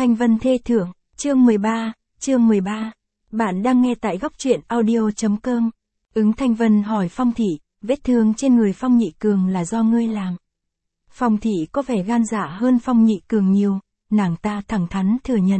Thanh Vân thê thượng, chương 13. Bạn đang nghe tại góc truyện audio.com. Ứng Thanh Vân hỏi Phong Thị, vết thương trên người Phong Nhị Cường là do ngươi làm. Phong Thị có vẻ gan dạ hơn Phong Nhị Cường nhiều, nàng ta thẳng thắn thừa nhận.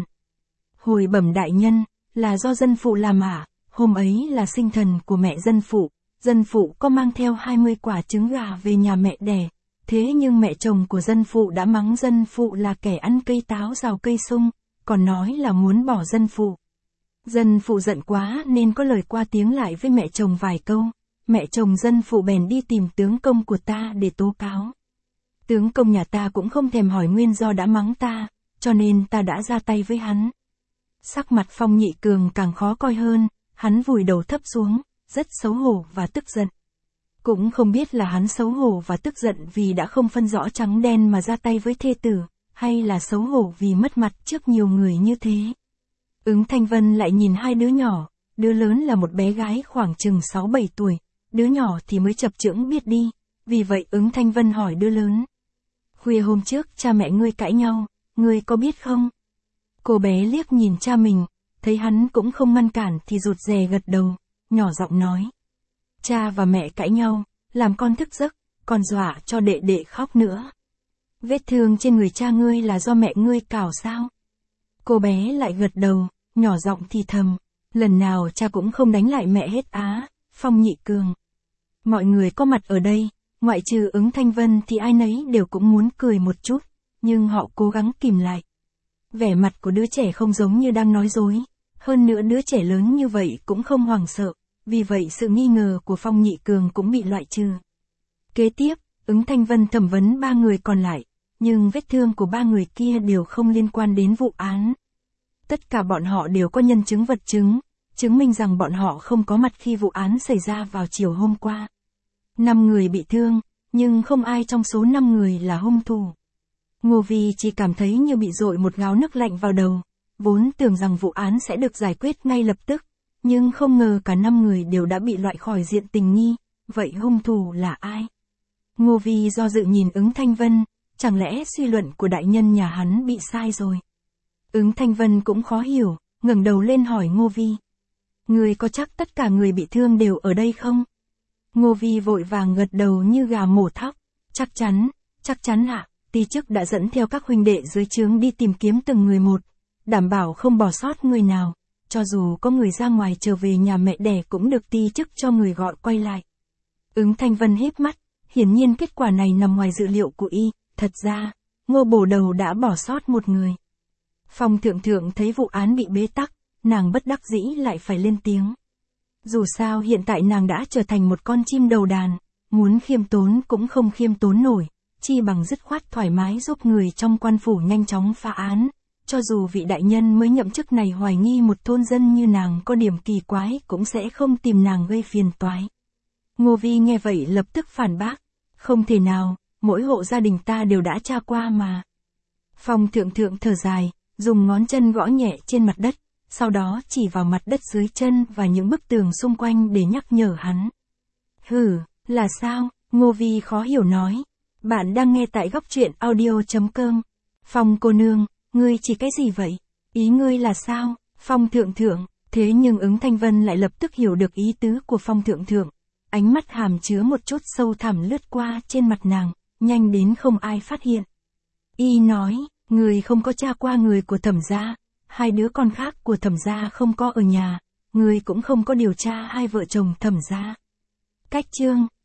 Hồi bẩm đại nhân, là do dân phụ làm ạ, hôm ấy là sinh thần của mẹ dân phụ có mang theo 20 quả trứng gà về nhà mẹ đẻ. Thế nhưng mẹ chồng của dân phụ đã mắng dân phụ là kẻ ăn cây táo rào cây sung, còn nói là muốn bỏ dân phụ. Dân phụ giận quá nên có lời qua tiếng lại với mẹ chồng vài câu, mẹ chồng dân phụ bèn đi tìm tướng công của ta để tố cáo. Tướng công nhà ta cũng không thèm hỏi nguyên do đã mắng ta, cho nên ta đã ra tay với hắn. Sắc mặt Phong Nhị Cường càng khó coi hơn, hắn vùi đầu thấp xuống, rất xấu hổ và tức giận. Cũng không biết là hắn xấu hổ và tức giận vì đã không phân rõ trắng đen mà ra tay với thê tử, hay là xấu hổ vì mất mặt trước nhiều người như thế. Ứng Thanh Vân lại nhìn hai đứa nhỏ, đứa lớn là một bé gái khoảng chừng 6-7 tuổi, đứa nhỏ thì mới chập chững biết đi, vì vậy Ứng Thanh Vân hỏi đứa lớn. Khuya hôm trước cha mẹ ngươi cãi nhau, ngươi có biết không? Cô bé liếc nhìn cha mình, thấy hắn cũng không ngăn cản thì rụt rè gật đầu, nhỏ giọng nói. Cha và mẹ cãi nhau, làm con thức giấc, còn dọa cho đệ đệ khóc nữa. Vết thương trên người cha ngươi là do mẹ ngươi cào sao? Cô bé lại gật đầu, nhỏ giọng thì thầm, lần nào cha cũng không đánh lại mẹ hết á, Phong Nhị Cường. Mọi người có mặt ở đây, ngoại trừ Ứng Thanh Vân thì ai nấy đều cũng muốn cười một chút, nhưng họ cố gắng kìm lại. Vẻ mặt của đứa trẻ không giống như đang nói dối, hơn nữa đứa trẻ lớn như vậy cũng không hoảng sợ. Vì vậy sự nghi ngờ của Phong Nhị Cường cũng bị loại trừ. Kế tiếp, Ứng Thanh Vân thẩm vấn 3 người còn lại, nhưng vết thương của 3 người kia đều không liên quan đến vụ án. Tất cả bọn họ đều có nhân chứng vật chứng, chứng minh rằng bọn họ không có mặt khi vụ án xảy ra vào chiều hôm qua. 5 người bị thương, nhưng không ai trong số 5 người là hung thủ. Ngô Vi chỉ cảm thấy như bị dội một gáo nước lạnh vào đầu, vốn tưởng rằng vụ án sẽ được giải quyết ngay lập tức. Nhưng không ngờ cả 5 người đều đã bị loại khỏi diện tình nghi, vậy hung thủ là ai? Ngô Vi do dự nhìn Ứng Thanh Vân, chẳng lẽ suy luận của đại nhân nhà hắn bị sai rồi? Ứng Thanh Vân cũng khó hiểu, ngẩng đầu lên hỏi Ngô Vi. Người có chắc tất cả người bị thương đều ở đây không? Ngô Vi vội vàng gật đầu như gà mổ thóc, chắc chắn ạ, ty chức đã dẫn theo các huynh đệ dưới trướng đi tìm kiếm từng người một, đảm bảo không bỏ sót người nào. Cho dù có người ra ngoài trở về nhà mẹ đẻ cũng được ty chức cho người gọi quay lại. Ứng Thanh Vân híp mắt, hiển nhiên kết quả này nằm ngoài dự liệu của y, thật ra, Ngô Bổ Đầu đã bỏ sót một người. Phong Thượng Thượng thấy vụ án bị bế tắc, nàng bất đắc dĩ lại phải lên tiếng. Dù sao hiện tại nàng đã trở thành một con chim đầu đàn, muốn khiêm tốn cũng không khiêm tốn nổi, chi bằng dứt khoát thoải mái giúp người trong quan phủ nhanh chóng phá án. Cho dù vị đại nhân mới nhậm chức này hoài nghi một thôn dân như nàng có điểm kỳ quái cũng sẽ không tìm nàng gây phiền toái. Ngô Vi nghe vậy lập tức phản bác. Không thể nào, mỗi hộ gia đình ta đều đã tra qua mà. Phong Thượng Thượng thở dài, dùng ngón chân gõ nhẹ trên mặt đất, sau đó chỉ vào mặt đất dưới chân và những bức tường xung quanh để nhắc nhở hắn. Hừ, là sao? Ngô Vi khó hiểu nói. Bạn đang nghe tại góc truyện audio.com. Phong cô nương. Ngươi chỉ cái gì vậy? Ý ngươi là sao? Phong Thượng Thượng, thế nhưng Ứng Thanh Vân lại lập tức hiểu được ý tứ của Phong Thượng Thượng. Ánh mắt hàm chứa một chút sâu thẳm lướt qua trên mặt nàng, nhanh đến không ai phát hiện. Y nói, người không có tra qua người của Thẩm gia, 2 đứa con khác của Thẩm gia không có ở nhà, người cũng không có điều tra 2 vợ chồng Thẩm gia. Cách chương